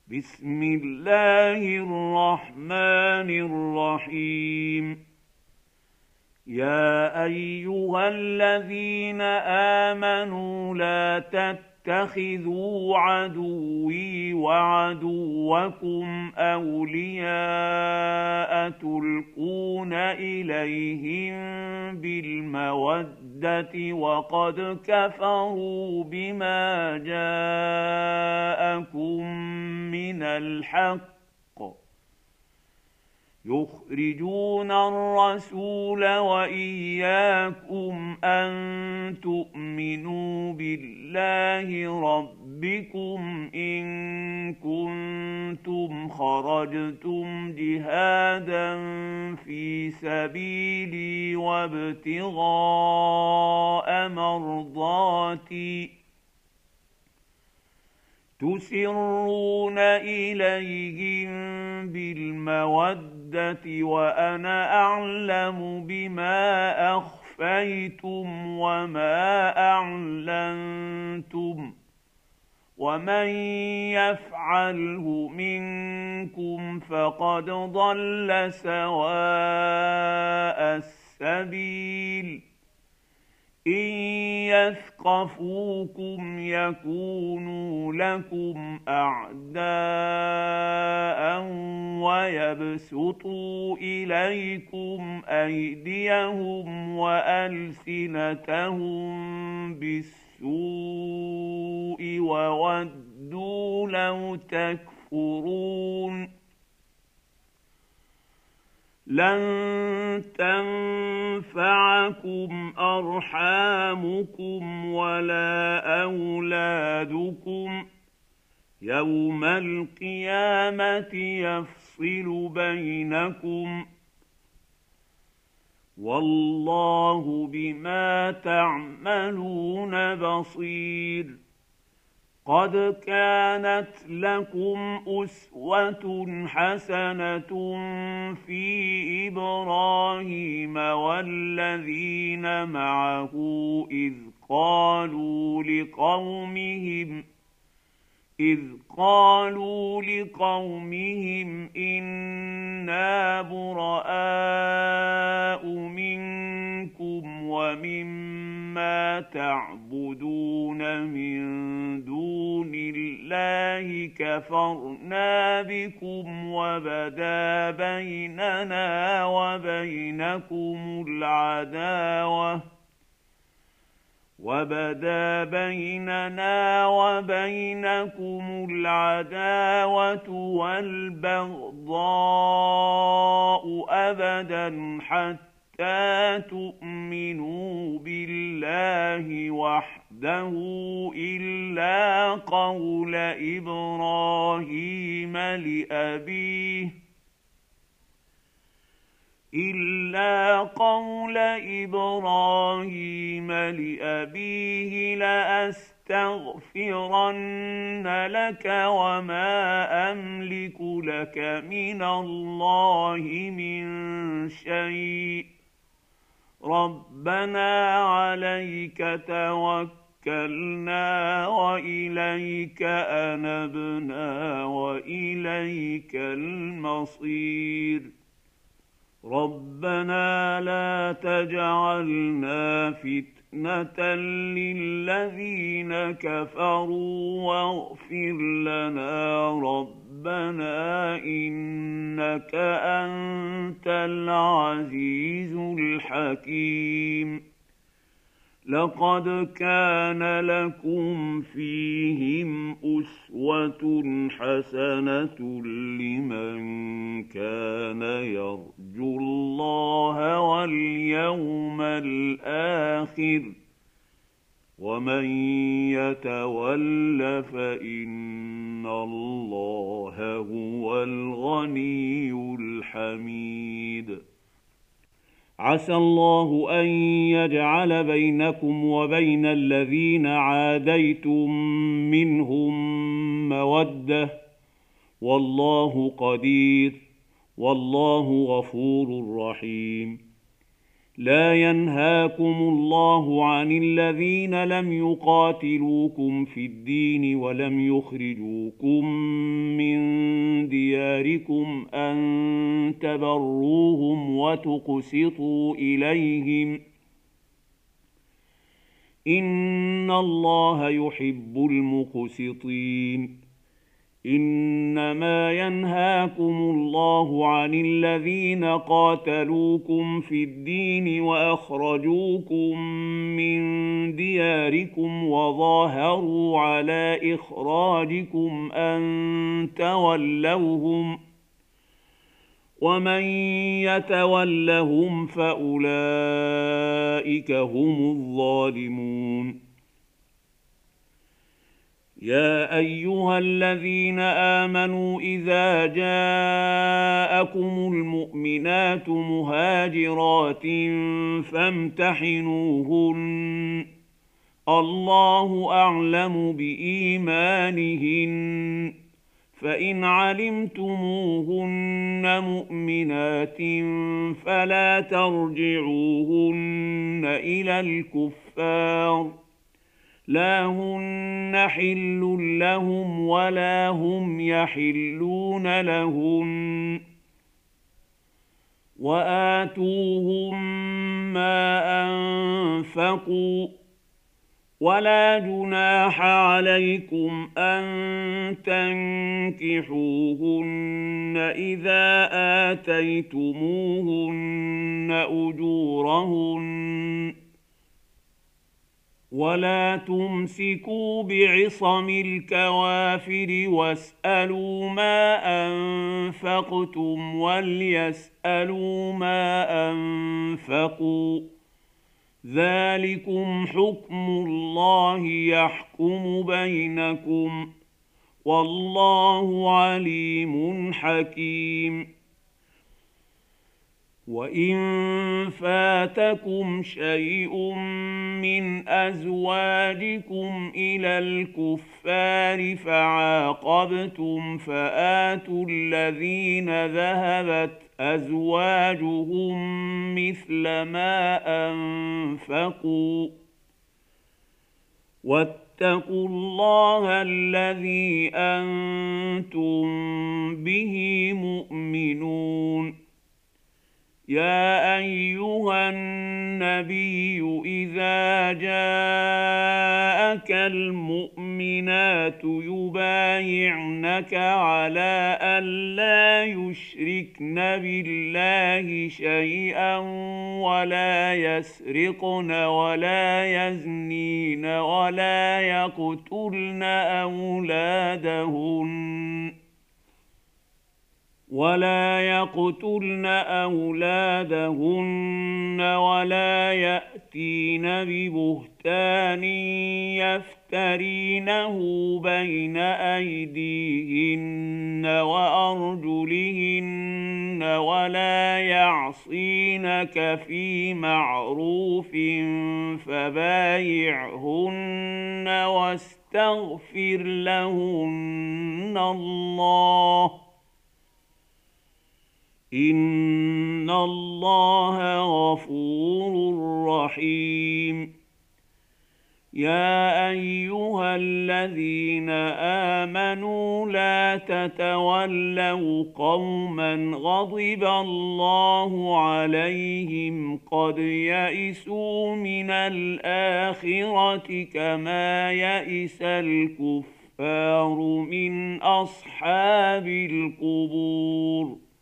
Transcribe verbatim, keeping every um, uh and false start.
بسم الله الرحمن الرحيم. يا أيها الذين آمنوا لا تتخذوا عدوي وعدوكم أولياء تلقون إليهم بالمودة وقد كفروا بما جاءكم من الحق يخرجون الرسول وإياكم أن تؤمنوا بالله ربكم إن كنتم خرجتم جهادا في سبيلي وابتغاء مرضاتي تسرون إليهم بالمودة وأنا أعلم بما أخفيتم وما أعلنتم ومن يفعله منكم فقد ضل سواء السبيل. إن يثقفوكم يكونوا لكم أعداء ويبسطوا إليكم أيديهم وألسنتهم بالسوء وودوا لو تكفرون. لن تنفعكم أرحامكم ولا أولادكم يوم القيامة يفصل بينكم والله بما تعملون بصير. قد كانت لكم أسوة حسنة في إبراهيم والذين معه إذ قالوا لقومهم إذ قالوا لقومهم إنا براء منكم ومما تعبدون من دون الله كفرنا بكم وبدا بيننا وبينكم العداوة وبدا بيننا وبينكم العداوة والبغضاء أبدا حتى تؤمنوا بالله وحده إلا قول إبراهيم لأبيه إلا قول إبراهيم لأبيه لأستغفرن لك وما أملك لك من الله من شيء ربنا عليك توكلنا وإليك أنبنا وإليك المصير. ربنا لا تجعلنا فتنة للذين كفروا واغفر لنا ربنا إنك أنت العزيز الحكيم. لقد كان لكم فيهم أسوة حسنة لمن كان يرجو الله واليوم الآخر ومن يتول فإن الله هو الغني الحميد. عسى الله أن يجعل بينكم وبين الذين عاديتم منهم مودة والله قدير والله غفور رحيم. لا ينهاكم الله عن الذين لم يقاتلوكم في الدين ولم يخرجوكم من دياركم أن تبروهم وتقسطوا إليهم إن الله يحب المقسطين إنما ينهاكم الله عن الذين قاتلوكم في الدين وأخرجوكم من دياركم وظاهروا على إخراجكم أن تولوهم ومن يتولهم فأولئك هم الظالمون يا أيها الذين آمنوا إذا جاءكم المؤمنات مهاجرات فامتحنوهن الله أعلم بإيمانهن فإن علمتموهن مؤمنات فلا ترجعوهن إلى الكفار لا هن حل لهم ولا هم يحلون لهن وآتوهم ما أنفقوا ولا جناح عليكم أن تنكحوهن إذا آتيتموهن أجورهن ولا تمسكوا بعصم الكوافر واسألوا ما أنفقتم وليسألوا ما أنفقوا ذلكم حكم الله يحكم بينكم والله عليم حكيم وإن فاتكم شيء من أزواجكم إلى الكفار فعاقبتم فآتوا الذين ذهبت أزواجهم مثل ما أنفقوا واتقوا الله الذي أنتم به مؤمنون يا أيها النبي إذا جاءك المؤمنات يبايعنك على أن لا يشركن بالله شيئا ولا يسرقن ولا يزنين ولا يقتلن أولادهن ولا يقتلن أولادهن ولا يأتين ببهتان يفترينه بين أيديهن وأرجلهن ولا يعصينك في معروف فبايعهن واستغفر لهن الله إن الله غفور رحيم يا أيها الذين آمنوا لا تتولوا قوما غضب الله عليهم قد يئسوا من الآخرة كما يئس الكفار من أصحاب القبور